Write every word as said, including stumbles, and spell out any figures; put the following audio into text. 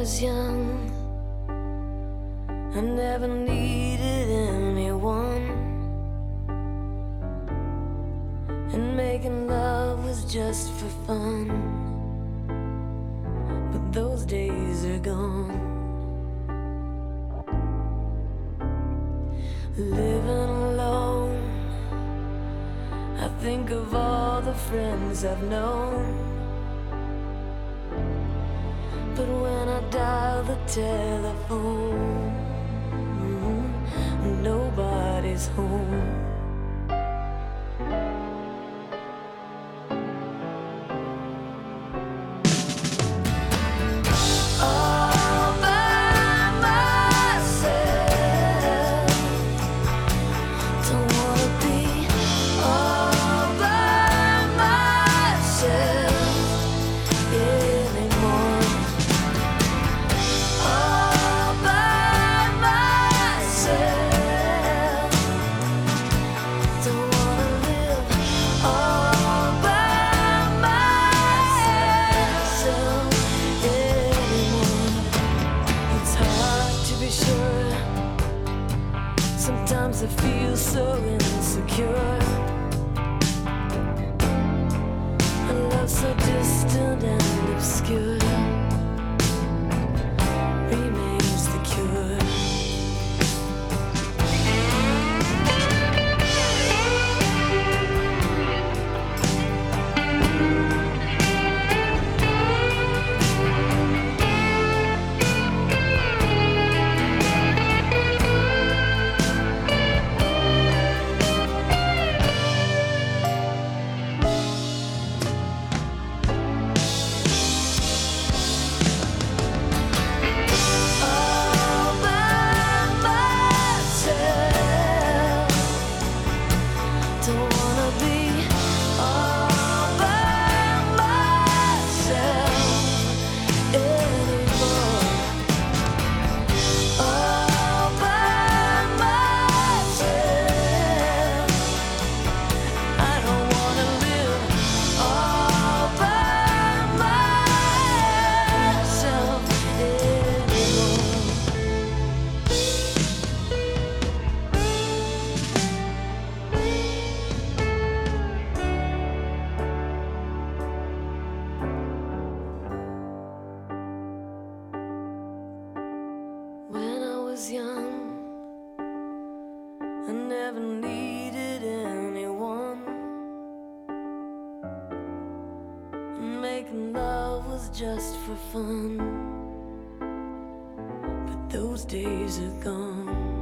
was young, I never needed anyone, and making love was just for fun. But those days are gone. Living alone, I think of all the friends I've known. But when I dial the telephone, nobody's home. All by myself, don't wanna be all by myself anymore. All by myself, don't wanna live all by myself anymore. It's hard to be sure. Sometimes I feel so insecure. A love so distant and obscure remains the cure. All by myself, don't wanna be all by myself anymore. All by myself, I don't wanna live all by myself anymore. When I was young, I never needed anyone, and making love was just for fun. But those days are gone.